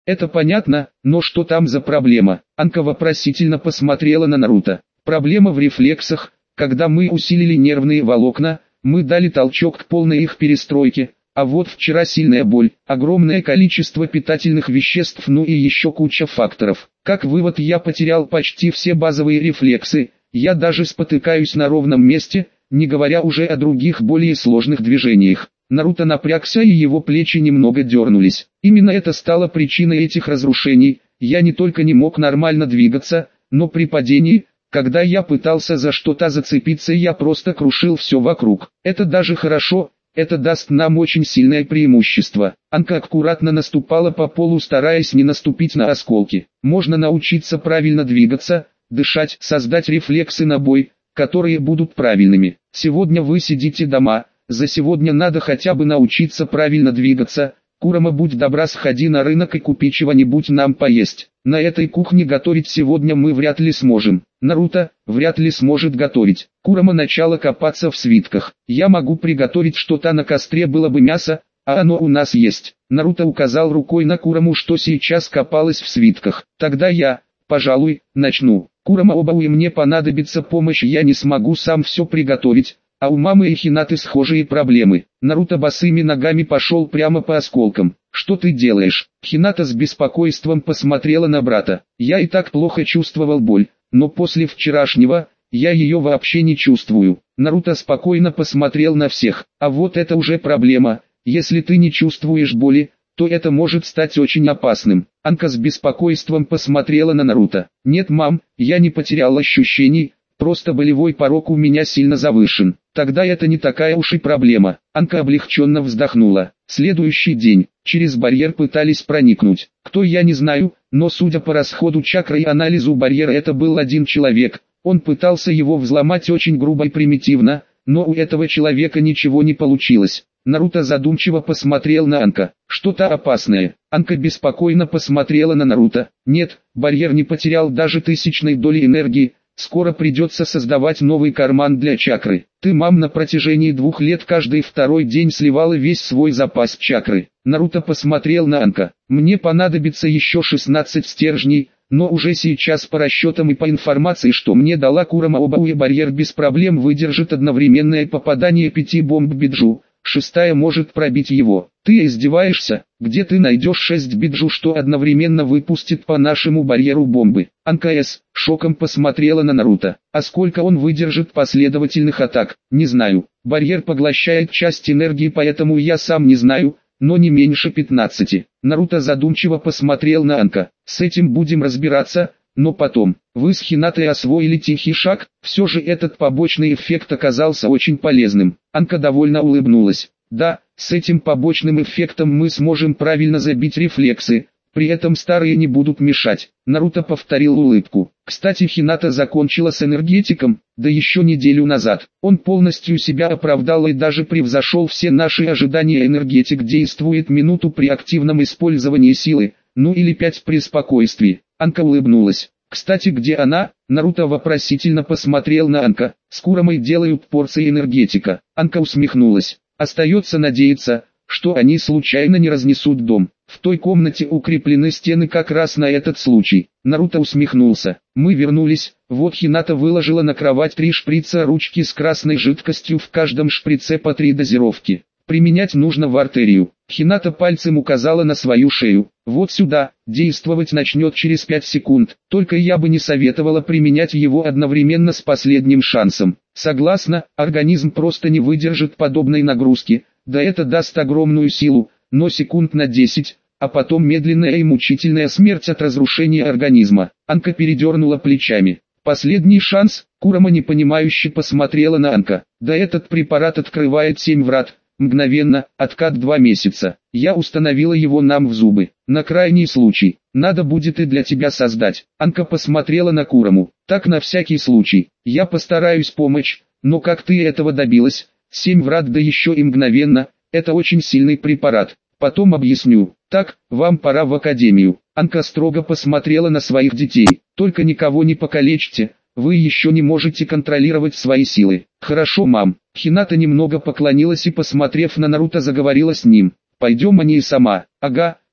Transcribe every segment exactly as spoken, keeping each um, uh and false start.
Это понятно, но что там за проблема? Анка вопросительно посмотрела на Наруто. Проблема в рефлексах. Когда мы усилили нервные волокна, мы дали толчок к полной их перестройке. А вот вчера сильная боль, огромное количество питательных веществ, ну и еще куча факторов. Как вывод, я потерял почти все базовые рефлексы. Я даже спотыкаюсь на ровном месте, не говоря уже о других более сложных движениях. Наруто напрягся и его плечи немного дернулись. Именно это стало причиной этих разрушений. Я не только не мог нормально двигаться, но при падении, когда я пытался за что-то зацепиться, я просто крушил все вокруг. Это даже хорошо, это даст нам очень сильное преимущество. Анка аккуратно наступала по полу, стараясь не наступить на осколки. Можно научиться правильно двигаться, дышать, создать рефлексы на бой, которые будут правильными. Сегодня вы сидите дома. За сегодня надо хотя бы научиться правильно двигаться. Курама, будь добра, сходи на рынок и купи чего-нибудь нам поесть. На этой кухне готовить сегодня мы вряд ли сможем. Наруто вряд ли сможет готовить. Курама начала копаться в свитках. Я могу приготовить что-то на костре, было бы мясо, а оно у нас есть. Наруто указал рукой на Кураму, что сейчас копалось в свитках. Тогда я, пожалуй, начну. Курама, оба и мне понадобится помощь, я не смогу сам все приготовить. А у мамы и Хинаты схожие проблемы. Наруто босыми ногами пошел прямо по осколкам. «Что ты делаешь?» Хината с беспокойством посмотрела на брата. «Я и так плохо чувствовал боль, но после вчерашнего, я ее вообще не чувствую». Наруто спокойно посмотрел на всех. «А вот это уже проблема. Если ты не чувствуешь боли, то это может стать очень опасным». Анка с беспокойством посмотрела на Наруто. «Нет, мам, я не потерял ощущений. Просто болевой порог у меня сильно завышен. Тогда это не такая уж и проблема». Анка облегченно вздохнула. Следующий день. Через барьер пытались проникнуть. Кто, я не знаю, но судя по расходу чакры и анализу барьера, это был один человек. Он пытался его взломать очень грубо и примитивно, но у этого человека ничего не получилось. Наруто задумчиво посмотрел на Анка. «Что-то опасное». Анка беспокойно посмотрела на Наруто. «Нет, барьер не потерял даже тысячной доли энергии. Скоро придется создавать новый карман для чакры. Ты, мам, на протяжении двух лет каждый второй день сливала весь свой запас чакры». Наруто посмотрел на Анка. «Мне понадобится еще шестнадцать стержней, но уже сейчас по расчетам и по информации, что мне дала Курама, Обауэ, барьер без проблем выдержит одновременное попадание пяти бомб Биджу. Шестая может пробить его». «Ты издеваешься? Где ты найдешь шесть Биджу, что одновременно выпустит по нашему барьеру бомбы?» Анка С. шоком посмотрела на Наруто. «А сколько он выдержит последовательных атак?» «Не знаю. Барьер поглощает часть энергии, поэтому я сам не знаю, но не меньше пятнадцати». Наруто задумчиво посмотрел на Анка. «С этим будем разбираться, но потом. Вы с Хинатой освоили тихий шаг, все же этот побочный эффект оказался очень полезным». Анка довольно улыбнулась. «Да, с этим побочным эффектом мы сможем правильно забить рефлексы, при этом старые не будут мешать». Наруто повторил улыбку. «Кстати, Хината закончила с энергетиком, да еще неделю назад. Он полностью себя оправдал и даже превзошел все наши ожидания. Энергетик действует минуту при активном использовании силы, ну или пять при спокойствии». Анка улыбнулась. «Кстати, где она?» Наруто вопросительно посмотрел на Анка. «С Курамой делают порции энергетика». Анка усмехнулась. «Остается надеяться, что они случайно не разнесут дом. В той комнате укреплены стены как раз на этот случай». Наруто усмехнулся. «Мы вернулись, вот Хината выложила на кровать три шприца ручки с красной жидкостью, в каждом шприце по три дозировки. Применять нужно в артерию». Хината пальцем указала на свою шею. «Вот сюда, действовать начнет через пять секунд, только я бы не советовала применять его одновременно с последним шансом». «Согласна, организм просто не выдержит подобной нагрузки, да это даст огромную силу, но секунд на десять, а потом медленная и мучительная смерть от разрушения организма». Анка передернула плечами. «Последний шанс?» Курама непонимающе посмотрела на Анка. «Да этот препарат открывает семь врат. Мгновенно, откат два месяца. Я установила его нам в зубы. На крайний случай, надо будет и для тебя создать». Анка посмотрела на Кураму. «Так, на всякий случай. Я постараюсь помочь, но как ты этого добилась? Семь врат, да еще и мгновенно. Это очень сильный препарат. Потом объясню. Так, вам пора в академию». Анка строго посмотрела на своих детей. «Только никого не покалечьте. Вы еще не можете контролировать свои силы». «Хорошо, мам». Хината немного поклонилась и, посмотрев на Наруто, заговорила с ним. «Пойдем, а не и сама». «Ага,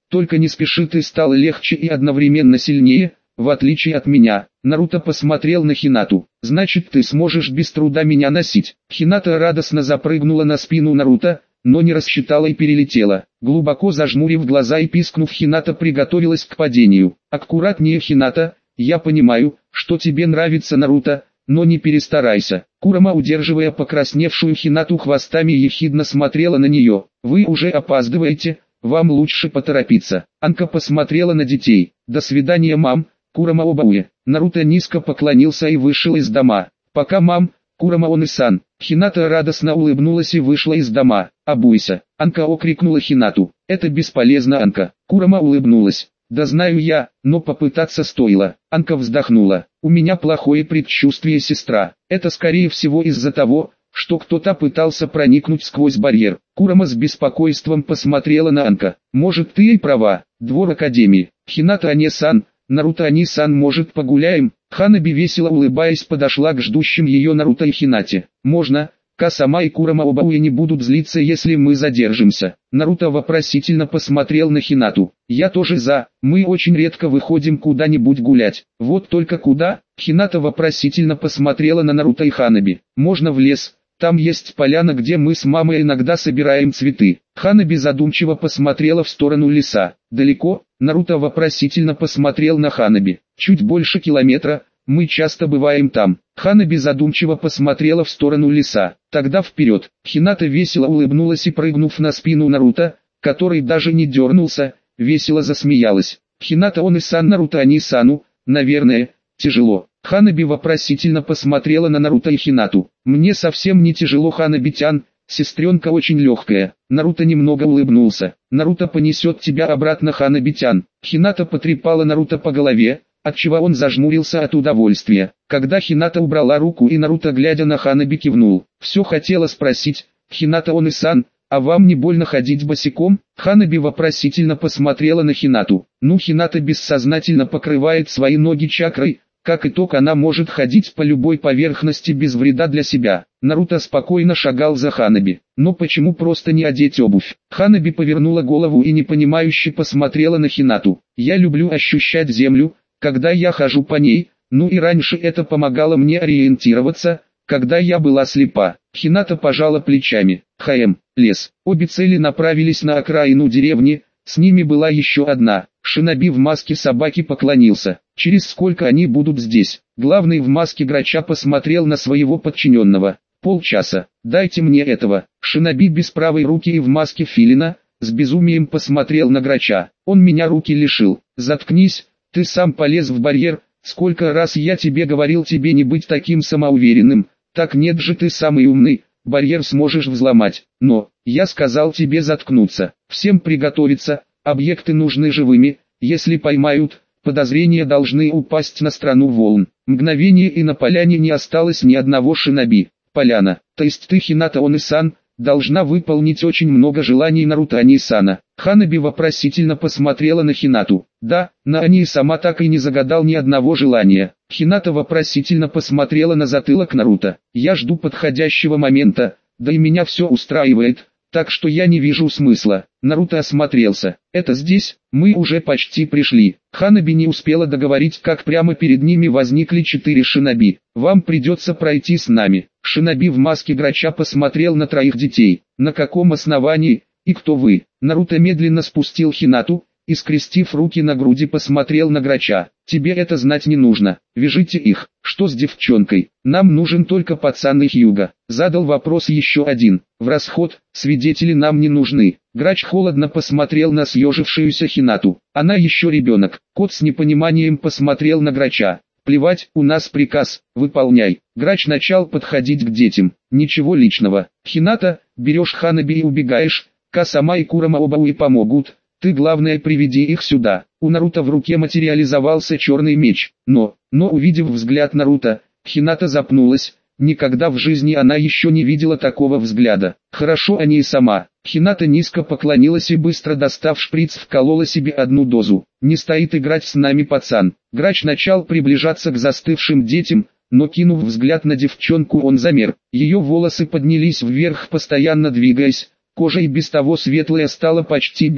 только не спеши, ты стал легче и одновременно сильнее, в отличие от меня. Наруто посмотрел на Хинату. Значит, ты сможешь без труда меня носить. Хината радостно запрыгнула на спину Наруто, но не рассчитала и перелетела. Глубоко зажмурив глаза и пискнув, Хината приготовилась к падению. Аккуратнее, Хината, я понимаю, что тебе нравится Наруто, но не перестарайся. Курама, удерживая покрасневшую Хинату хвостами, ехидно смотрела на нее. Вы уже опаздываете, вам лучше поторопиться. Анка посмотрела на детей. До свидания, мам. Курама Обауэ. Наруто низко поклонился и вышел из дома. Пока, мам. Курама Он-и-сан. Хината радостно улыбнулась и вышла из дома. Обуйся. Анка окрикнула Хинату. Это бесполезно, Анка. Курама улыбнулась. Да знаю я, но попытаться стоило. Анка вздохнула. У меня плохое предчувствие, сестра. Это скорее всего из-за того, что кто-то пытался проникнуть сквозь барьер. Курама с беспокойством посмотрела на Анка. Может, ты и права. Двор Академии. Хината Ане-сан, Наруто Ани-сан, может, погуляем? Ханаби, весело улыбаясь, подошла к ждущим ее Наруто и Хинате. Можно. Касама и Курама Обауэ не будут злиться, если мы задержимся. Наруто вопросительно посмотрел на Хинату. Я тоже за. Мы очень редко выходим куда-нибудь гулять. Вот только куда? Хината вопросительно посмотрела на Наруто и Ханаби. Можно в лес. Там есть поляна, где мы с мамой иногда собираем цветы. Ханаби задумчиво посмотрела в сторону леса. Далеко? Наруто вопросительно посмотрел на Ханаби. Чуть больше километра. Мы часто бываем там. Ханаби задумчиво посмотрела в сторону леса. Тогда вперед. Хината весело улыбнулась и, прыгнув на спину Наруто, который даже не дернулся, весело засмеялась. Хината Он-и-сан, Наруто Ани-сану, наверное, тяжело. Ханаби вопросительно посмотрела на Наруто и Хинату. Мне совсем не тяжело, Ханаби-тян, сестренка очень легкая. Наруто немного улыбнулся. Наруто понесет тебя обратно, Ханаби-тян. Хината потрепала Наруто по голове, отчего он зажмурился от удовольствия. Когда Хината убрала руку и Наруто, глядя на Ханаби, кивнул. Все хотела спросить, Хината Он-и-сан, а вам не больно ходить босиком? Ханаби вопросительно посмотрела на Хинату. Ну, Хината бессознательно покрывает свои ноги чакрой. Как итог, она может ходить по любой поверхности без вреда для себя. Наруто спокойно шагал за Ханаби. Но почему просто не одеть обувь? Ханаби повернула голову и непонимающе посмотрела на Хинату. Я люблю ощущать землю, когда я хожу по ней, ну и раньше это помогало мне ориентироваться, когда я была слепа. Хината пожала плечами. Хм, лес. Обе цели направились на окраину деревни, с ними была еще одна. Шиноби в маске собаки поклонился. Через сколько они будут здесь? Главный в маске грача посмотрел на своего подчиненного. Полчаса. Дайте мне этого. Шиноби без правой руки и в маске филина, с безумием посмотрел на грача. Он меня руки лишил. Заткнись. Ты сам полез в барьер, сколько раз я тебе говорил тебе не быть таким самоуверенным, так нет же, ты самый умный, барьер сможешь взломать, но, я сказал тебе заткнуться, всем приготовиться, объекты нужны живыми, если поймают, подозрения должны упасть на страну волн. Мгновение, и на поляне не осталось ни одного шиноби. Поляна, то есть ты, Хината Он-и-сан, должна выполнить очень много желаний Наруто Ани-сана. Ханаби вопросительно посмотрела на Хинату. Да, на Ани сама так и не загадал ни одного желания. Хината вопросительно посмотрела на затылок Наруто. Я жду подходящего момента, да и меня все устраивает, так что я не вижу смысла. Наруто осмотрелся. Это здесь? Мы уже почти пришли. Ханаби не успела договорить, как прямо перед ними возникли четыре шиноби. Вам придется пройти с нами. Шиноби в маске грача посмотрел на троих детей. На каком основании? И кто вы? Наруто медленно спустил Хинату и, скрестив руки на груди, посмотрел на грача. Тебе это знать не нужно. Вяжите их. Что с девчонкой? Нам нужен только пацан и Хьюга. Задал вопрос еще один. В расход, свидетели нам не нужны. Грач холодно посмотрел на съежившуюся Хинату. Она еще ребенок. Кот с непониманием посмотрел на грача. Плевать, у нас приказ, выполняй. Грач начал подходить к детям. Ничего личного. Хината, берешь Ханаби и убегаешь. Касама и Курама Обауэ помогут. Ты, главное, приведи их сюда. У Наруто в руке материализовался черный меч. Но, но увидев взгляд Наруто, Хината запнулась. Никогда в жизни она еще не видела такого взгляда. Хорошо, они и сама. Хината низко поклонилась и, быстро достав шприц, вколола себе одну дозу. Не стоит играть с нами пацан. Грач начал приближаться к застывшим детям, но, кинув взгляд на девчонку, он замер. Ее волосы поднялись вверх, постоянно двигаясь. Кожа, и без того светлая, стала почти белой.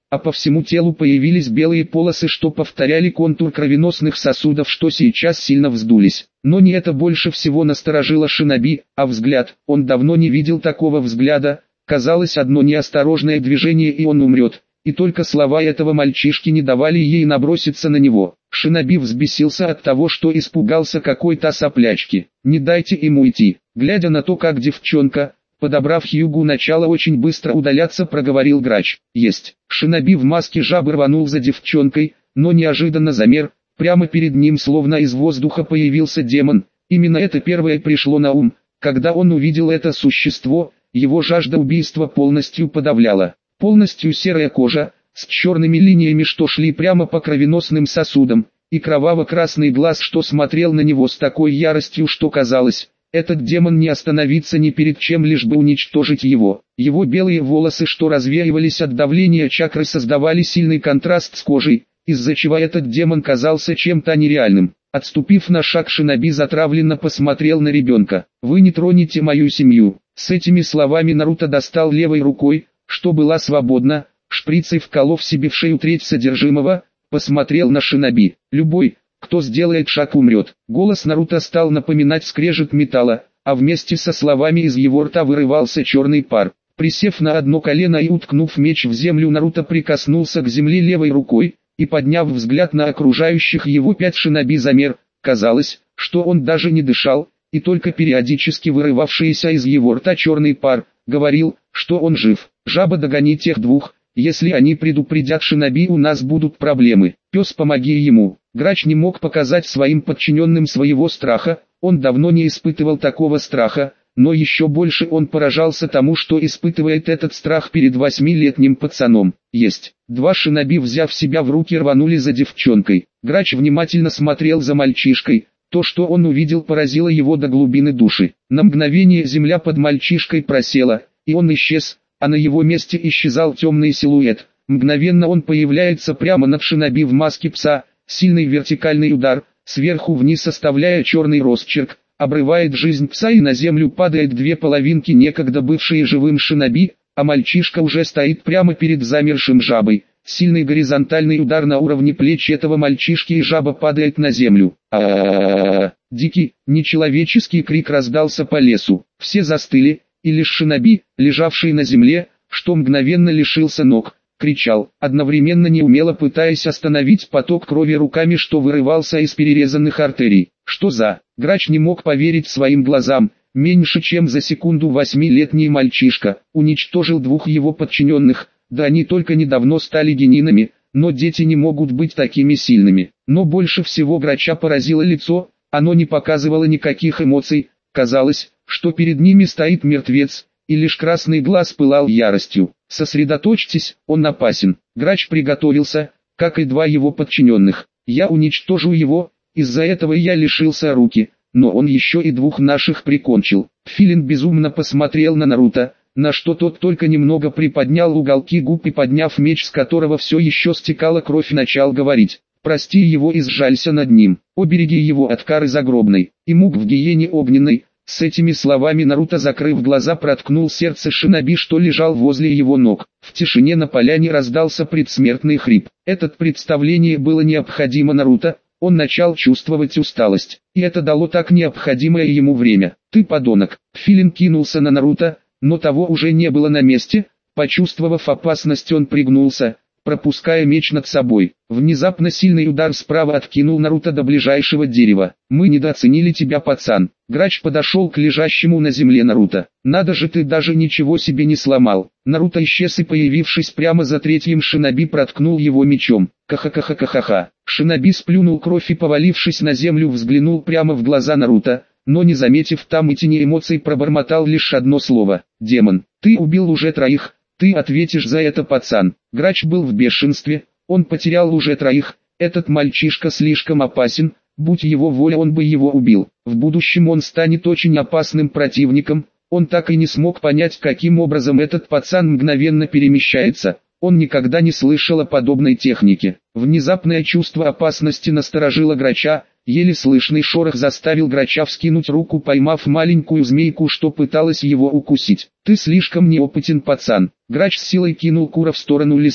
а по всему телу появились белые полосы, что повторяли контур кровеносных сосудов, что сейчас сильно вздулись. Но не это больше всего насторожило шиноби, а взгляд. Он давно не видел такого взгляда. Казалось, одно неосторожное движение и он умрет. И только слова этого мальчишки не давали ей наброситься на него. Шиноби взбесился от того, что испугался какой-то соплячки. «Не дайте ему идти». Глядя на то, как девчонка, подобрав Хьюгу, начала очень быстро удаляться, проговорил грач. «Есть». Шиноби в маске жабы рванул за девчонкой, но неожиданно замер. Прямо перед ним словно из воздуха появился демон. Именно это первое пришло на ум. Когда он увидел это существо, его жажда убийства полностью подавляла. Полностью серая кожа, с черными линиями, что шли прямо по кровеносным сосудам, и кроваво-красный глаз, что смотрел на него с такой яростью, что казалось, этот демон не остановится ни перед чем, лишь бы уничтожить его. Его белые волосы, что развеивались от давления чакры, создавали сильный контраст с кожей, из-за чего этот демон казался чем-то нереальным. Отступив на шаг, шиноби затравленно посмотрел на ребенка. «Вы не тронете мою семью». С этими словами Наруто достал левой рукой, что была свободна, шприцей вколов себе в шею треть содержимого, посмотрел на шиноби. «Любой, кто сделает шаг, умрет». Голос Наруто стал напоминать скрежет металла, а вместе со словами из его рта вырывался черный пар. Присев на одно колено и уткнув меч в землю, Наруто прикоснулся к земле левой рукой, и подняв взгляд на окружающих его пять шиноби, замер. Казалось, что он даже не дышал, и только периодически вырывавшийся из его рта черный пар говорил, что он жив. «Жаба, догони тех двух, если они предупредят шиноби, у нас будут проблемы. Пес, помоги ему». Грач не мог показать своим подчиненным своего страха, он давно не испытывал такого страха, но еще больше он поражался тому, что испытывает этот страх перед восьмилетним пацаном. «Есть». Два шиноби, взяв себя в руки, рванули за девчонкой. Грач внимательно смотрел за мальчишкой. То, что он увидел, поразило его до глубины души. На мгновение земля под мальчишкой просела, и он исчез, а на его месте исчезал темный силуэт. Мгновенно он появляется прямо над шиноби в маске пса, сильный вертикальный удар, сверху вниз оставляя черный росчерк, обрывает жизнь пса, и на землю падает две половинки, некогда бывшие живым шиноби, а мальчишка уже стоит прямо перед замершим жабой. Сильный горизонтальный удар на уровне плеч этого мальчишки, и жаба падает на землю. А-а-а-а! Дикий, нечеловеческий крик раздался по лесу. Все застыли, и лишь шиноби, лежавший на земле, что мгновенно лишился ног, кричал, одновременно неумело пытаясь остановить поток крови руками, что вырывался из перерезанных артерий. Что за... Грач не мог поверить своим глазам. Меньше чем за секунду восьмилетний мальчишка уничтожил двух его подчиненных. Да они только недавно стали генинами, но дети не могут быть такими сильными. Но больше всего Грача поразило лицо, оно не показывало никаких эмоций. Казалось, что перед ними стоит мертвец, и лишь красный глаз пылал яростью. «Сосредоточьтесь, он опасен». Грач приготовился, как и два его подчиненных. «Я уничтожу его, из-за этого я лишился руки, но он еще и двух наших прикончил». Филин безумно посмотрел на Наруто, на что тот только немного приподнял уголки губ и, подняв меч, с которого все еще стекала кровь, начал говорить: «Прости его и сжалься над ним, обереги его от кары загробной, и мук в гиене огненной». С этими словами Наруто, закрыв глаза, проткнул сердце шиноби, что лежал возле его ног. В тишине на поляне раздался предсмертный хрип. Это представление было необходимо Наруто, он начал чувствовать усталость, и это дало так необходимое ему время. «Ты подонок!» Филин кинулся на Наруто, но того уже не было на месте. Почувствовав опасность, он пригнулся, пропуская меч над собой. Внезапно сильный удар справа откинул Наруто до ближайшего дерева. «Мы недооценили тебя, пацан». Грач подошел к лежащему на земле Наруто. «Надо же, ты даже ничего себе не сломал». Наруто исчез и, появившись прямо за третьим шиноби, проткнул его мечом. Ха-ха-ха-ха-ха-ха. Шиноби сплюнул кровь и, повалившись на землю, взглянул прямо в глаза Наруто, но не заметив там и тени эмоций, пробормотал лишь одно слово: «Демон, ты убил уже троих, ты ответишь за это, пацан». Грач был в бешенстве, он потерял уже троих, этот мальчишка слишком опасен, будь его воля, он бы его убил. В будущем он станет очень опасным противником, он так и не смог понять, каким образом этот пацан мгновенно перемещается. Он никогда не слышал о подобной технике. Внезапное чувство опасности насторожило Грача, еле слышный шорох заставил Грача вскинуть руку, поймав маленькую змейку, что пыталась его укусить. «Ты слишком неопытен, пацан». Грач с силой кинул Кура в сторону леса.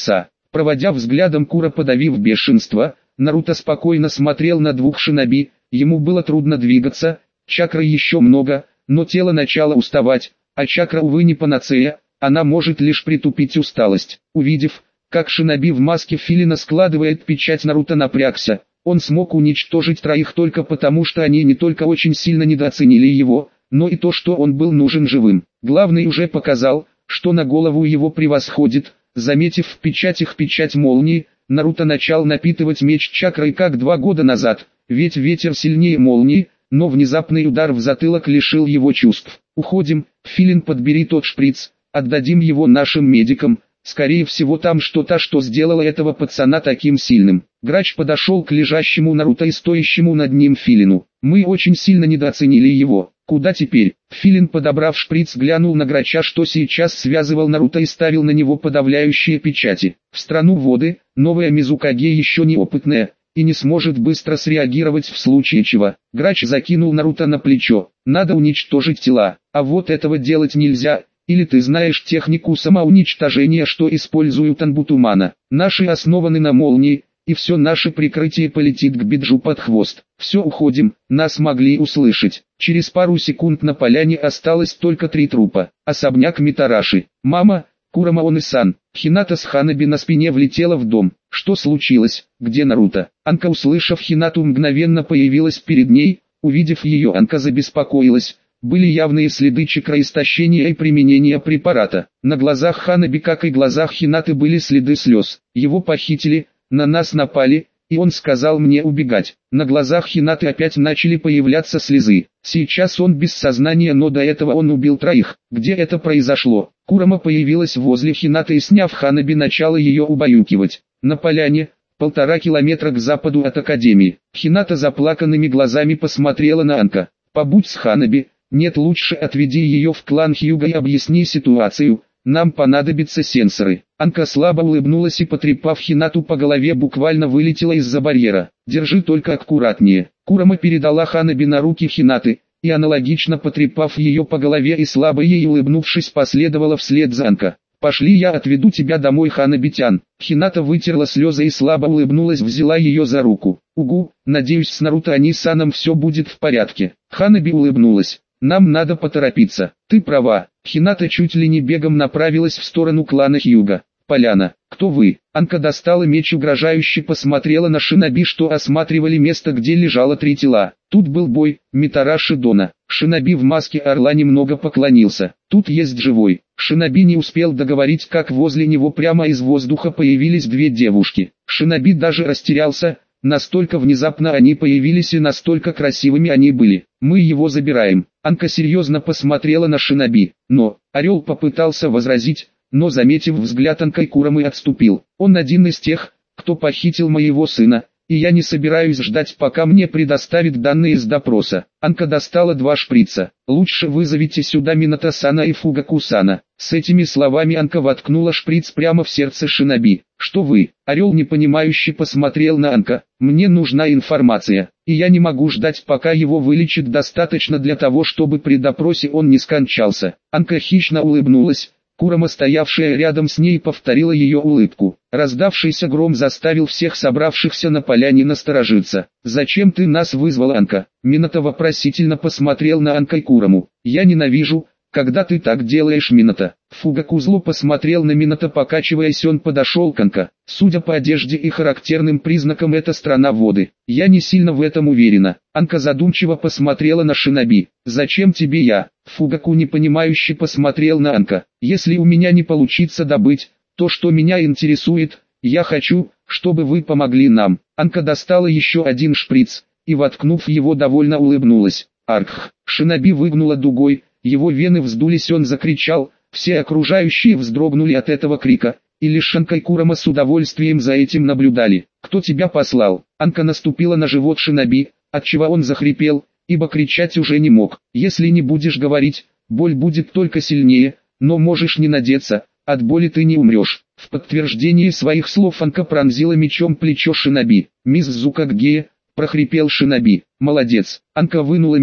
Проводя взглядом Кура, подавив бешенство, Наруто спокойно смотрел на двух шиноби. Ему было трудно двигаться, чакры еще много, но тело начало уставать, а чакра, увы, не панацея, она может лишь притупить усталость. Увидев, как шиноби в маске филина складывает печать, Наруто напрягся. Он смог уничтожить троих только потому, что они не только очень сильно недооценили его, но и то, что он был нужен живым. Главный уже показал, что на голову его превосходит. Заметив в печатях печать молнии, Наруто начал напитывать меч чакрой, как два года назад, ведь ветер сильнее молнии, но внезапный удар в затылок лишил его чувств. «Уходим, Филин, подбери тот шприц, отдадим его нашим медикам, скорее всего там что-то, что сделало этого пацана таким сильным». Грач подошел к лежащему Наруто и стоящему над ним Филину. «Мы очень сильно недооценили его. Куда теперь?» Филин, подобрав шприц, глянул на Грача, что сейчас связывал Наруто, и ставил на него подавляющие печати. В страну воды, новая Мизукаге еще неопытная, и не сможет быстро среагировать в случае чего. Грач закинул Наруто на плечо. «Надо уничтожить тела, а вот этого делать нельзя. Или ты знаешь технику самоуничтожения, что используют Анбутумана? Наши основаны на молнии, и все наше прикрытие полетит к Биджу под хвост. Все, уходим, нас могли услышать». Через пару секунд на поляне осталось только три трупа. Особняк Митараши. «Мама, Курама Он-сан». Хината с Ханаби на спине влетела в дом. «Что случилось? Где Наруто?» Анка, услышав Хинату, мгновенно появилась перед ней. Увидев ее, Анка забеспокоилась. Были явные следы чакроистощения и применения препарата. На глазах Ханаби, как и глазах Хинаты, были следы слез. «Его похитили, на нас напали, и он сказал мне убегать». На глазах Хинаты опять начали появляться слезы. «Сейчас он без сознания, но до этого он убил троих». «Где это произошло?» Курама появилась возле Хинаты и, сняв Ханаби, начала ее убаюкивать. «На поляне, полтора километра к западу от Академии». Хината заплаканными глазами посмотрела на Анка. «Побудь с Ханаби. Нет, лучше отведи ее в клан Хьюга и объясни ситуацию. Нам понадобятся сенсоры». Анка слабо улыбнулась и, потрепав Хинату по голове, буквально вылетела из-за барьера. «Держи только аккуратнее». Курама передала Ханаби на руки Хинаты, и, аналогично потрепав ее по голове и слабо ей улыбнувшись, последовала вслед за Анка. «Пошли, я отведу тебя домой, Ханаби-тян». Хината вытерла слезы и слабо улыбнулась, взяла ее за руку. «Угу, надеюсь, с Наруто Они-саном все будет в порядке». Ханаби улыбнулась. «Нам надо поторопиться». «Ты права». Хината чуть ли не бегом направилась в сторону клана Хьюга. «Поляна, кто вы?» Анка достала меч, угрожающе посмотрела на шиноби, что осматривали место, где лежало три тела. «Тут был бой, Митараши Дона». Шиноби в маске орла немного поклонился. «Тут есть живой». Шиноби не успел договорить, как возле него прямо из воздуха появились две девушки. Шиноби даже растерялся. Настолько внезапно они появились и настолько красивыми они были. «Мы его забираем». Анка серьезно посмотрела на шиноби, но орел попытался возразить, но, заметив взгляд Анка и Курамы, отступил. «Он один из тех, кто похитил моего сына, и я не собираюсь ждать, пока мне предоставят данные из допроса». Анка достала два шприца. «Лучше вызовите сюда Минато-сана и Фугаку-сана». С этими словами Анка воткнула шприц прямо в сердце шиноби. «Что вы?» Орел непонимающе посмотрел на Анка. «Мне нужна информация, и я не могу ждать, пока его вылечат, достаточно для того, чтобы при допросе он не скончался». Анка хищно улыбнулась. Курама, стоявшая рядом с ней, повторила ее улыбку. Раздавшийся гром заставил всех собравшихся на поляне насторожиться. «Зачем ты нас вызвал, Анка?» Минато вопросительно посмотрел на Анка и Кураму. «Я ненавижу, когда ты так делаешь, Минато». Фугаку зло посмотрел на Минато, покачиваясь, он подошел к Анка. «Судя по одежде и характерным признакам, это страна воды. Я не сильно в этом уверена». Анка задумчиво посмотрела на шиноби. «Зачем тебе я?» Фугаку непонимающе посмотрел на Анка. «Если у меня не получится добыть то, что меня интересует, я хочу, чтобы вы помогли нам». Анка достала еще один шприц, и, воткнув его, довольно улыбнулась. «Арх!» Шиноби выгнула дугой, его вены вздулись, он закричал. Все окружающие вздрогнули от этого крика, и лишь Анка и Курама с удовольствием за этим наблюдали. «Кто тебя послал?» Анка наступила на живот шиноби, отчего он захрипел, ибо кричать уже не мог. «Если не будешь говорить, боль будет только сильнее, но можешь не надеяться, от боли ты не умрешь». В подтверждение своих слов Анка пронзила мечом плечо шиноби. «Мисс Зукагея», прохрипел шиноби. «Молодец». Анка вынула меч,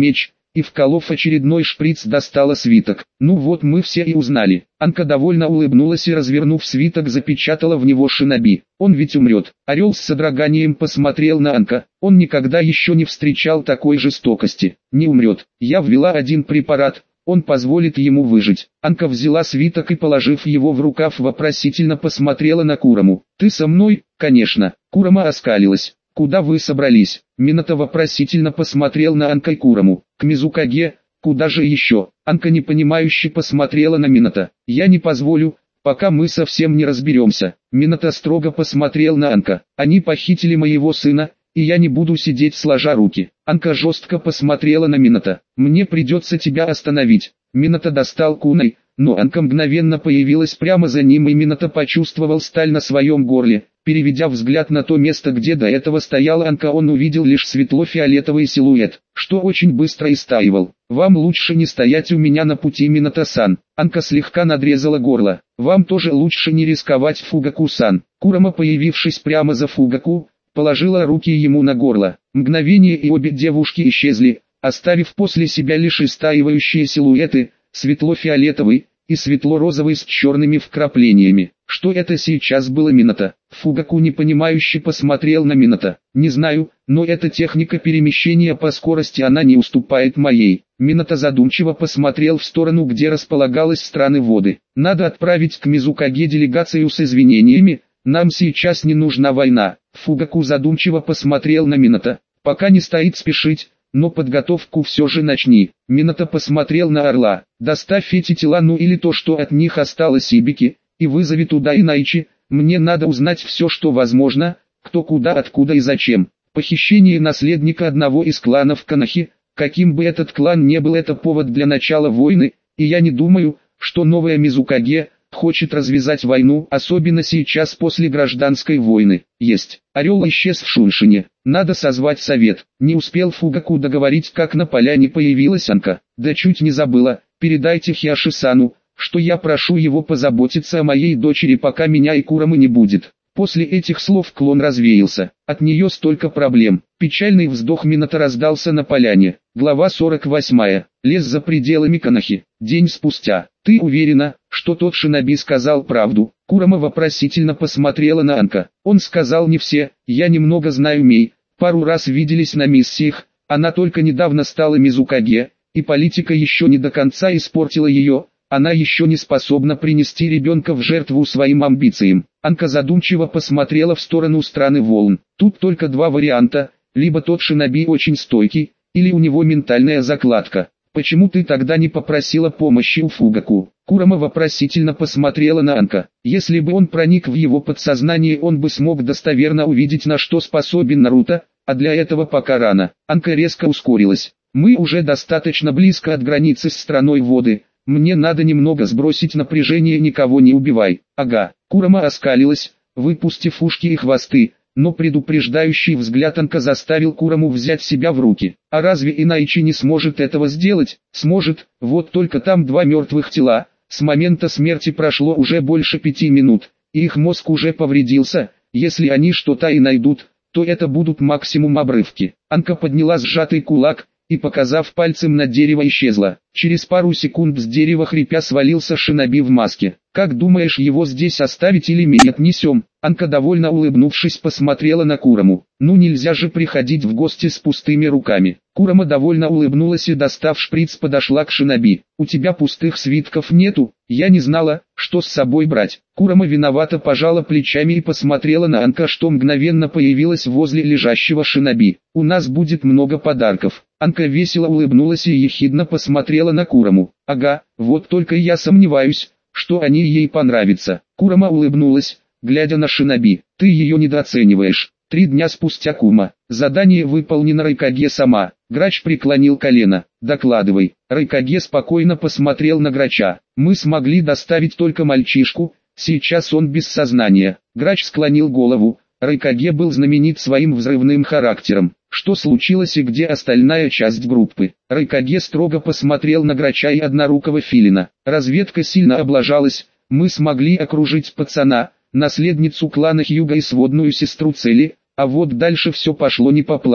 и, вколов очередной шприц, достала свиток. Ну вот мы все и узнали. Анка довольно улыбнулась и, развернув свиток, запечатала в него шиноби. Он ведь умрет. Орел с содроганием посмотрел на Анка. Он никогда еще не встречал такой жестокости. Не умрет. Я ввела один препарат. Он позволит ему выжить. Анка взяла свиток и, положив его в рукав, вопросительно посмотрела на Курому. «Ты со мной?» «Конечно». Курама оскалилась. «Куда вы собрались?» Минато вопросительно посмотрел на Анка и Курому. «К Мизукаге. Куда же еще?» Анка непонимающе посмотрела на Минато. «Я не позволю, пока мы совсем не разберемся». Минато строго посмотрел на Анка. «Они похитили моего сына, и я не буду сидеть сложа руки». Анка жестко посмотрела на Минато. «Мне придется тебя остановить». Минато достал кунай, но Анка мгновенно появилась прямо за ним, и Минато почувствовал сталь на своем горле. Переведя взгляд на то место, где до этого стояла Анка, он увидел лишь светло-фиолетовый силуэт, что очень быстро истаивал. «Вам лучше не стоять у меня на пути, Минато-сан». Анка слегка надрезала горло. «Вам тоже лучше не рисковать, Фугаку-сан». Курама, появившись прямо за Фугаку, положила руки ему на горло. Мгновение, и обе девушки исчезли, оставив после себя лишь истаивающие силуэты, светло-фиолетовый и светло-розовый с черными вкраплениями. Что это сейчас было, Минато? Фугаку непонимающе посмотрел на Минато. «Не знаю, но эта техника перемещения по скорости, она не уступает моей». Минато задумчиво посмотрел в сторону, где располагалась страны воды. «Надо отправить к Мизукаге делегацию с извинениями. Нам сейчас не нужна война». Фугаку задумчиво посмотрел на Минато. «Пока не стоит спешить, но подготовку все же начни». Минато посмотрел на Орла. «Доставь эти тела, ну или то, что от них осталось, Ибики, и вызови туда Инайчи. Мне надо узнать все, что возможно, кто, куда, откуда и зачем. Похищение наследника одного из кланов Канахи, каким бы этот клан не был, это повод для начала войны, и я не думаю, что новая Мизукаге хочет развязать войну, особенно сейчас после гражданской войны. Есть». Орел исчез в Шуншине. «Надо созвать совет». Не успел Фугаку договорить, как на поляне появилась Анка. «Да чуть не забыла, передайте Хиаши-сану, что я прошу его позаботиться о моей дочери, пока меня и Курамы не будет». После этих слов клон развеялся. От нее столько проблем. Печальный вздох Минато раздался на поляне. Глава сорок восьмая. Лес за пределами Канахи. День спустя. «Ты уверена, что тот шиноби сказал правду?» Курама вопросительно посмотрела на Анка. «Он сказал не все, я немного знаю Мей. Пару раз виделись на миссиях, она только недавно стала Мизукаге, и политика еще не до конца испортила ее. Она еще не способна принести ребенка в жертву своим амбициям». Анка задумчиво посмотрела в сторону страны волн. «Тут только два варианта, либо тот шиноби очень стойкий, или у него ментальная закладка. Почему ты тогда не попросила помощи у Фугаку?» Курама вопросительно посмотрела на Анка. «Если бы он проник в его подсознание, он бы смог достоверно увидеть, на что способен Наруто, а для этого пока рано». Анка резко ускорилась. «Мы уже достаточно близко от границы с страной воды. Мне надо немного сбросить напряжение, никого не убивай». «Ага». Курама оскалилась, выпустив ушки и хвосты, но предупреждающий взгляд Анка заставил Кураму взять себя в руки. «А разве Инайчи не сможет этого сделать?» «Сможет, вот только там два мертвых тела. С момента смерти прошло уже больше пяти минут, и их мозг уже повредился. Если они что-то и найдут, то это будут максимум обрывки». Анка подняла сжатый кулак и, показав пальцем на дерево, исчезла. Через пару секунд с дерева хрипя свалился шиноби в маске. «Как думаешь, его здесь оставить или мы отнесем?» Анка, довольно улыбнувшись, посмотрела на Кураму. «Ну нельзя же приходить в гости с пустыми руками». Курама довольно улыбнулась и, достав шприц, подошла к шиноби. «У тебя пустых свитков нету? Я не знала, что с собой брать». Курама виновато пожала плечами и посмотрела на Анка, что мгновенно появилась возле лежащего шиноби. «У нас будет много подарков». Анка весело улыбнулась и ехидно посмотрела на Кураму. «Ага, вот только я сомневаюсь, что они ей понравятся». Курама улыбнулась, глядя на шиноби. «Ты ее недооцениваешь». Три дня спустя. Кума. Задание выполнено Райкаге сама. Грач преклонил колено. «Докладывай». Райкаге спокойно посмотрел на Грача. «Мы смогли доставить только мальчишку, сейчас он без сознания». Грач склонил голову. Райкаге был знаменит своим взрывным характером. «Что случилось и где остальная часть группы?» Райкаге строго посмотрел на Грача и однорукого филина. «Разведка сильно облажалась, мы смогли окружить пацана, наследницу клана Хьюга и сводную сестру Цели, а вот дальше все пошло не по плану.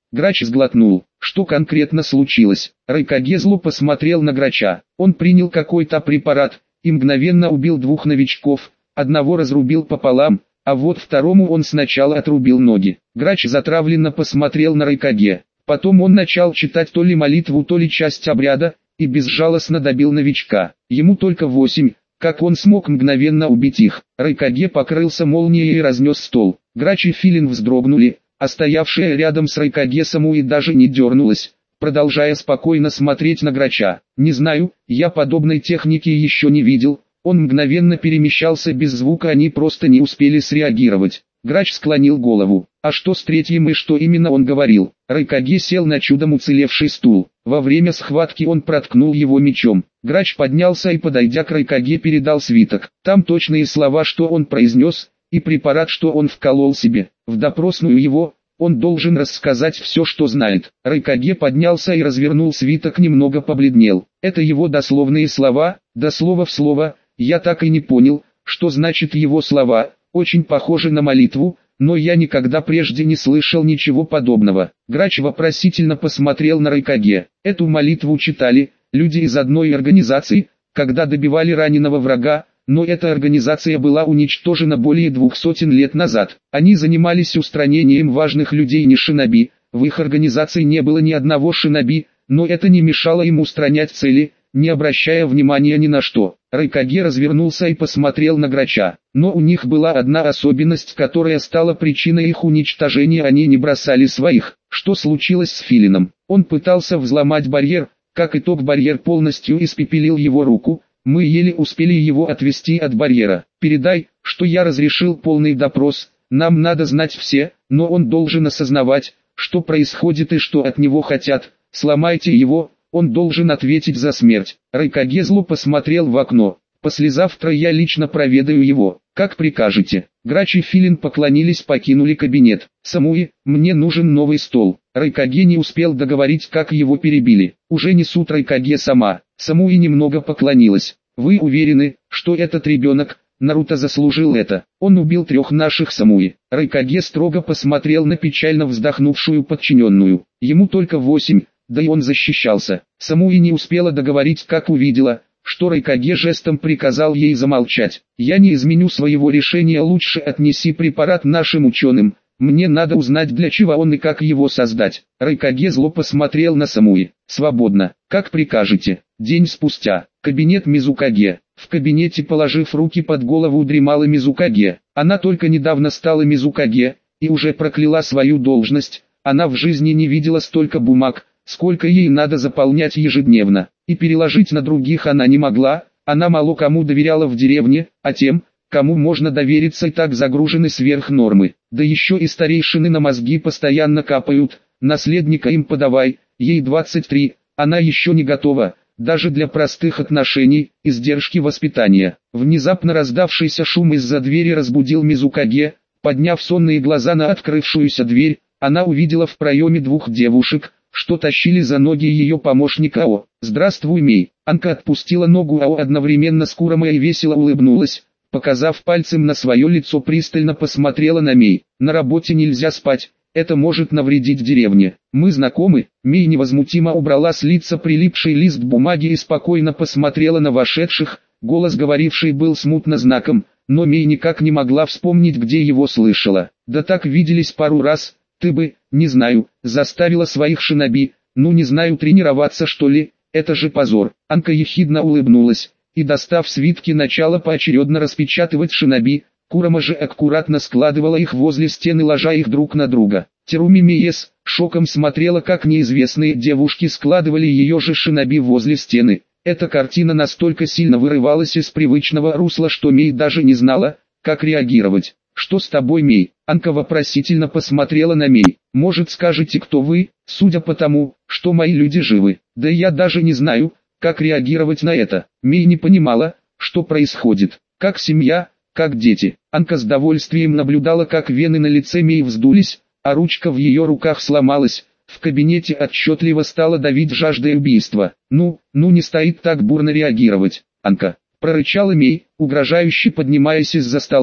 Грач сглотнул. Что конкретно случилось? Райкаге зло посмотрел на Грача. Он принял какой-то препарат и мгновенно убил двух новичков, одного разрубил пополам, а вот второму он сначала отрубил ноги. Грач затравленно посмотрел на Райкаге. Потом он начал читать то ли молитву, то ли часть обряда, и безжалостно добил новичка. Ему только восемь, как он смог мгновенно убить их? Райкаге покрылся молнией и разнес стол. Грач и Филин вздрогнули, а стоявшая рядом с Райкаге Самуи даже не дернулась, продолжая спокойно смотреть на Грача. «Не знаю, я подобной техники еще не видел». Он мгновенно перемещался без звука, они просто не успели среагировать. Грач склонил голову. А что с третьим и что именно он говорил? Райкаге сел на чудом уцелевший стул. Во время схватки он проткнул его мечом. Грач поднялся и, подойдя к Райкаге, передал свиток. Там точные слова, что он произнес, и препарат, что он вколол себе. В допросную его, он должен рассказать все, что знает. Райкаге поднялся и развернул свиток, немного побледнел. Это его дословные слова, да слово в слово. Я так и не понял, что значит его слова, очень похожи на молитву, но я никогда прежде не слышал ничего подобного. Грач вопросительно посмотрел на Райкаге. Эту молитву читали люди из одной организации, когда добивали раненого врага, но эта организация была уничтожена более двух сотен лет назад. Они занимались устранением важных людей не шиноби, в их организации не было ни одного шиноби, но это не мешало им устранять цели, не обращая внимания ни на что. Райкаге развернулся и посмотрел на Грача. Но у них была одна особенность, которая стала причиной их уничтожения: они не бросали своих. Что случилось с Филином? Он пытался взломать барьер, как итог барьер полностью испепелил его руку, мы еле успели его отвести от барьера. Передай, что я разрешил полный допрос, нам надо знать все, но он должен осознавать, что происходит и что от него хотят. Сломайте его, он должен ответить за смерть. Райкаге зло посмотрел в окно. Послезавтра я лично проведаю его. Как прикажете. Грач и Филин поклонились, покинули кабинет. Самуи, мне нужен новый стол. Райкаге не успел договорить, как его перебили. Уже несут Райкаге сама. Самуи немного поклонилась. Вы уверены, что этот ребенок, Наруто, заслужил это? Он убил трех наших Самуи. Райкаге строго посмотрел на печально вздохнувшую подчиненную. Ему только восемь. Да и он защищался. Самуи не успела договорить, как увидела, что Райкаге жестом приказал ей замолчать. «Я не изменю своего решения, лучше отнеси препарат нашим ученым. Мне надо узнать, для чего он и как его создать». Райкаге зло посмотрел на Самуи. «Свободно, как прикажете». День спустя. Кабинет Мизукаге. В кабинете, положив руки под голову, дремала Мизукаге. Она только недавно стала Мизукаге и уже прокляла свою должность. Она в жизни не видела столько бумаг, сколько ей надо заполнять ежедневно, и переложить на других она не могла. Она мало кому доверяла в деревне, а тем, кому можно довериться, и так загружены сверх нормы. Да еще и старейшины на мозги постоянно капают, наследника им подавай, ей двадцать три, она еще не готова, даже для простых отношений, издержки воспитания. Внезапно раздавшийся шум из-за двери разбудил Мизукаге. Подняв сонные глаза на открывшуюся дверь, она увидела в проеме двух девушек, что тащили за ноги ее помощника Ао. «Здравствуй, Мей». Анка отпустила ногу Ао одновременно с Курома и весело улыбнулась, показав пальцем на свое лицо, пристально посмотрела на Мей. «На работе нельзя спать, это может навредить деревне. Мы знакомы». Мей невозмутимо убрала с лица прилипший лист бумаги и спокойно посмотрела на вошедших. Голос говоривший был смутно знаком, но Мей никак не могла вспомнить, где его слышала. «Да так виделись пару раз. Ты бы, не знаю, заставила своих шиноби, ну не знаю, тренироваться что ли, это же позор». Анка ехидно улыбнулась, и, достав свитки, начала поочередно распечатывать шиноби. Курома же аккуратно складывала их возле стены, ложа их друг на друга. Теруми Миес шоком смотрела, как неизвестные девушки складывали ее же шиноби возле стены. Эта картина настолько сильно вырывалась из привычного русла, что Мей даже не знала, как реагировать. «Что с тобой, Мей?» Анка вопросительно посмотрела на Мей. «Может, скажете, кто вы?» «Судя по тому, что мои люди живы. Да я даже не знаю, как реагировать на это». Мей не понимала, что происходит. Как семья, как дети. Анка с довольствием наблюдала, как вены на лице Мей вздулись, а ручка в ее руках сломалась. В кабинете отчетливо стала давить жажда убийства. «Ну, ну не стоит так бурно реагировать, Анка», — прорычала Мей, угрожающе поднимаясь из-за стола.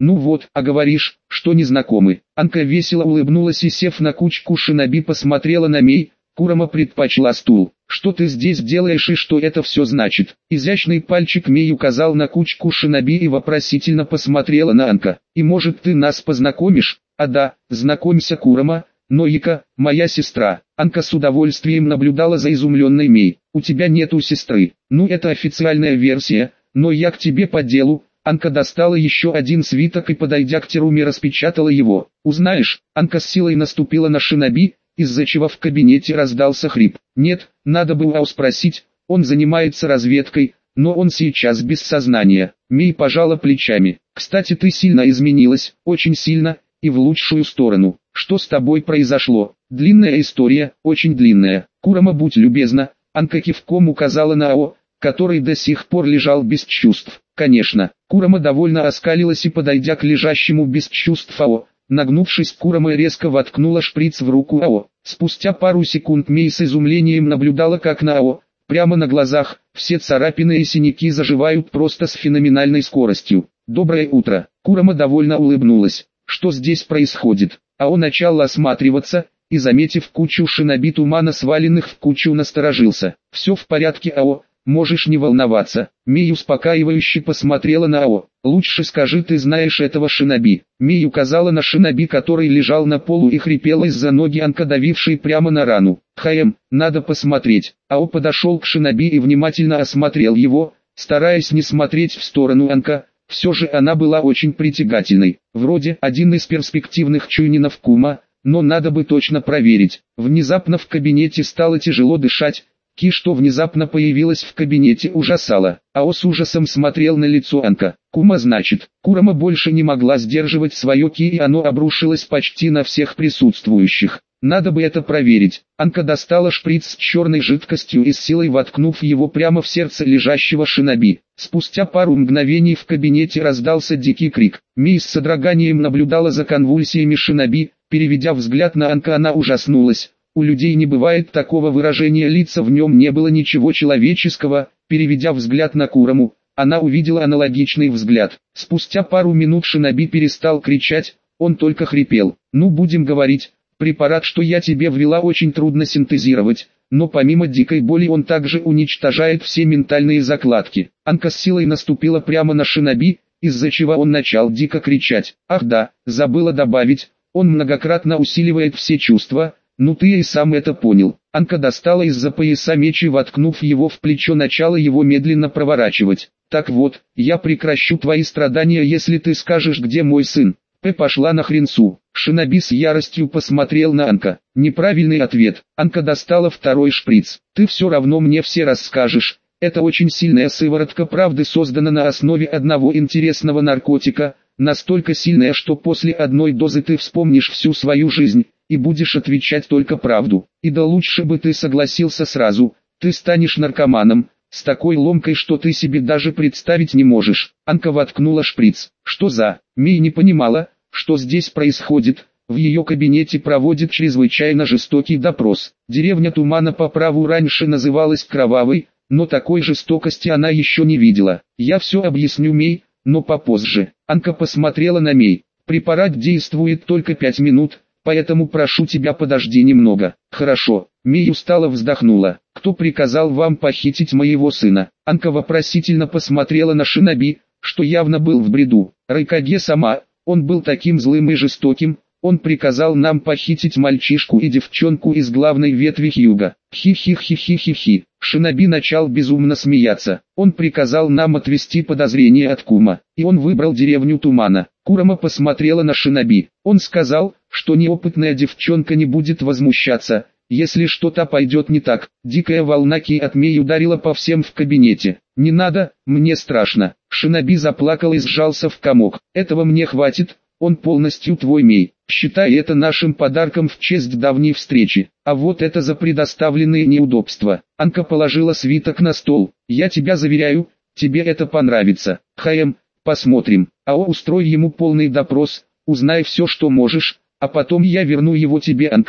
Ну вот, а говоришь, что не знакомы. Анка весело улыбнулась и, сев на кучку шиноби, посмотрела на Мей. Курама предпочла стул. Что ты здесь делаешь и что это все значит? Изящный пальчик Мей указал на кучку шиноби и вопросительно посмотрела на Анка. И может ты нас познакомишь? А да, знакомься, Курама, Ноика, моя сестра. Анка с удовольствием наблюдала за изумленной Мей. У тебя нету сестры. Ну это официальная версия, но я к тебе по делу. Анка достала еще один свиток и, подойдя к Теруме, распечатала его. Узнаешь? Анка с силой наступила на шиноби, из-за чего в кабинете раздался хрип. Нет, надо было Ао спросить, он занимается разведкой, но он сейчас без сознания. Мей пожала плечами. Кстати, ты сильно изменилась, очень сильно, и в лучшую сторону. Что с тобой произошло? Длинная история, очень длинная. Курама, будь любезна. Анка кивком указала на Ао, который до сих пор лежал без чувств. Конечно. Курама довольно оскалилась и, подойдя к лежащему без чувств Ао, нагнувшись, Курама резко воткнула шприц в руку Ао. Спустя пару секунд Мей с изумлением наблюдала, как на Ао, прямо на глазах, все царапины и синяки заживают просто с феноменальной скоростью. «Доброе утро!» Курама довольно улыбнулась. «Что здесь происходит?» Ао начал осматриваться, и, заметив кучу шиноби тумана, сваленных в кучу, насторожился. «Все в порядке, Ао, можешь не волноваться». Мей успокаивающе посмотрела на Ао. «Лучше скажи, ты знаешь этого шиноби?» Мей указала на шиноби, который лежал на полу и хрипел из-за ноги Анка, давившей прямо на рану. «Хаем, надо посмотреть». Ао подошел к шиноби и внимательно осмотрел его, стараясь не смотреть в сторону Анка. Все же она была очень притягательной. Вроде один из перспективных чуйнинов Кума, но надо бы точно проверить. Внезапно в кабинете стало тяжело дышать. Ки, что внезапно появилась в кабинете, ужасала. Ао с ужасом смотрел на лицо Анка. Кума, значит. Курама больше не могла сдерживать свое ки, и оно обрушилось почти на всех присутствующих. Надо бы это проверить. Анка достала шприц с черной жидкостью и с силой воткнув его прямо в сердце лежащего шиноби. Спустя пару мгновений в кабинете раздался дикий крик. Мей с содроганием наблюдала за конвульсиями шиноби. Переведя взгляд на Анка, она ужаснулась. У людей не бывает такого выражения лица, в нем не было ничего человеческого. Переведя взгляд на Кураму, она увидела аналогичный взгляд. Спустя пару минут шиноби перестал кричать, он только хрипел. «Ну, будем говорить, препарат, что я тебе ввела, очень трудно синтезировать, но помимо дикой боли он также уничтожает все ментальные закладки». Анка с силой наступила прямо на шиноби, из-за чего он начал дико кричать. «Ах да, забыла добавить, он многократно усиливает все чувства». «Ну ты и сам это понял». Анка достала из-за пояса меч и, воткнув его в плечо, начала его медленно проворачивать. «Так вот, я прекращу твои страдания, если ты скажешь, где мой сын». П пошла на хренсу. Шиноби с яростью посмотрел на Анка. Неправильный ответ. Анка достала второй шприц. «Ты все равно мне все расскажешь. Это очень сильная сыворотка правды, создана на основе одного интересного наркотика, настолько сильная, что после одной дозы ты вспомнишь всю свою жизнь и будешь отвечать только правду. И да лучше бы ты согласился сразу, ты станешь наркоманом, с такой ломкой, что ты себе даже представить не можешь». Анка воткнула шприц. «Что за...» Мей не понимала, что здесь происходит. В ее кабинете проводит чрезвычайно жестокий допрос. Деревня Тумана по праву раньше называлась Кровавой, но такой жестокости она еще не видела. «Я все объясню, Мей, но попозже». Анка посмотрела на Мей. «Препарат действует только пять минут. Поэтому прошу тебя, подожди немного». «Хорошо». Мей устало вздохнула. «Кто приказал вам похитить моего сына?» Анка вопросительно посмотрела на шиноби, что явно был в бреду. «Райкаге сама, он был таким злым и жестоким, он приказал нам похитить мальчишку и девчонку из главной ветви Хьюга». «Хи-хи-хи-хи-хи-хи». Шиноби начал безумно смеяться. «Он приказал нам отвести подозрения от Кума, и он выбрал деревню Тумана». Курама посмотрела на шиноби. «Он сказал, что неопытная девчонка не будет возмущаться, если что-то пойдет не так». Дикая волна ки от Мей ударила по всем в кабинете. «Не надо, мне страшно». Шиноби заплакал и сжался в комок. «Этого мне хватит, он полностью твой, Мей. Считай это нашим подарком в честь давней встречи. А вот это за предоставленные неудобства». Анка положила свиток на стол. «Я тебя заверяю, тебе это понравится. Хаем, посмотрим. Ао, устрой ему полный допрос, узнай все, что можешь, а потом я верну его тебе, Анка.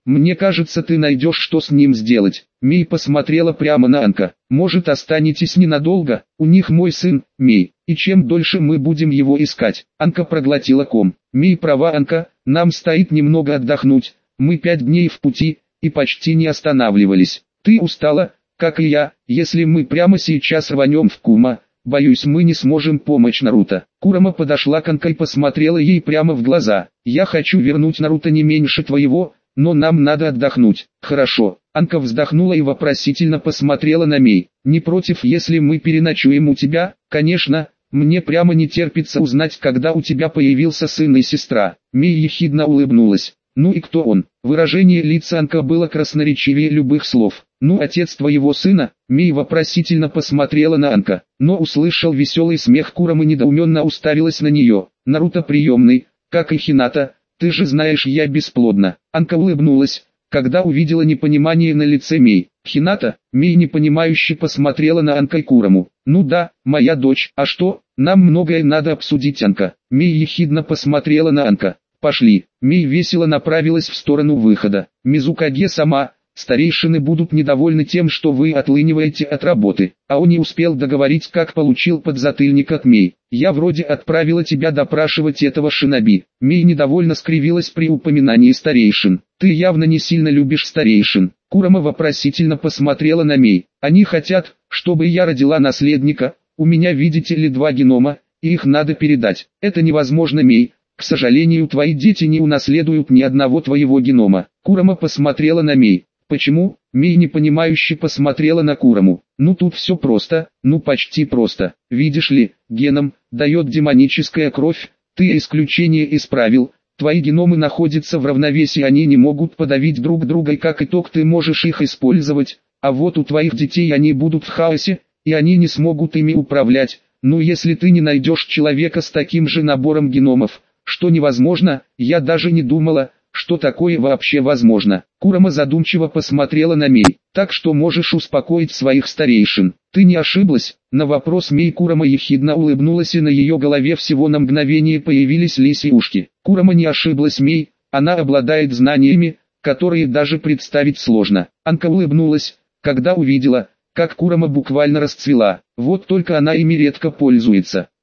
Мне кажется, ты найдешь, что с ним сделать. Мей посмотрела прямо на Анка. Может, останетесь ненадолго? У них мой сын, Мей, и чем дольше мы будем его искать? Анка проглотила ком. Мей права, Анка, нам стоит немного отдохнуть. Мы пять дней в пути, и почти не останавливались. Ты устала, как и я. Если мы прямо сейчас рванем в Кума, боюсь, мы не сможем помочь Наруто. Курама подошла к Анка и посмотрела ей прямо в глаза. Я хочу вернуть Наруто не меньше твоего, но нам надо отдохнуть. Хорошо. Анка вздохнула и вопросительно посмотрела на Мей. Не против, если мы переночуем у тебя? Конечно, мне прямо не терпится узнать, когда у тебя появился сын и сестра. Мей ехидно улыбнулась. Ну и кто он? Выражение лица Анка было красноречивее любых слов. Ну, отец твоего сына? Мей вопросительно посмотрела на Анка, но услышал веселый смех Курамы, недоуменно уставилась на нее. Наруто приемный, как и Хината. Ты же знаешь, я бесплодна. Анка улыбнулась, когда увидела непонимание на лице Мей. Хината? Мей непонимающе посмотрела на Анка и Кураму. Ну да, моя дочь. А что? Нам многое надо обсудить, Анка. Мей ехидно посмотрела на Анка. Пошли. Мей весело направилась в сторону выхода. Мизукаге сама. Старейшины будут недовольны тем, что вы отлыниваете от работы. А он не успел договорить, как получил подзатыльник от Мей. Я вроде отправила тебя допрашивать этого шиноби. Мей недовольно скривилась при упоминании старейшин. Ты явно не сильно любишь старейшин. Курама вопросительно посмотрела на Мей. Они хотят, чтобы я родила наследника. У меня, видите ли, два генома, и их надо передать. Это невозможно, Мей. К сожалению, твои дети не унаследуют ни одного твоего генома. Курама посмотрела на Мей. Почему? Мей непонимающе посмотрела на Кураму. Ну тут все просто, ну почти просто. Видишь ли, геном дает демоническая кровь, ты исключение из правил. Твои геномы находятся в равновесии, они не могут подавить друг друга, и как итог ты можешь их использовать. А вот у твоих детей они будут в хаосе, и они не смогут ими управлять. Ну если ты не найдешь человека с таким же набором геномов, что невозможно, я даже не думала, что такое вообще возможно. Курама задумчиво посмотрела на Мей. Так что можешь успокоить своих старейшин. Ты не ошиблась? На вопрос Мей Курама ехидно улыбнулась, и на ее голове всего на мгновение появились лисьи ушки. Курама не ошиблась, Мей, она обладает знаниями, которые даже представить сложно. Анка улыбнулась, когда увидела, как Курама буквально расцвела. Вот только она ими редко пользуется.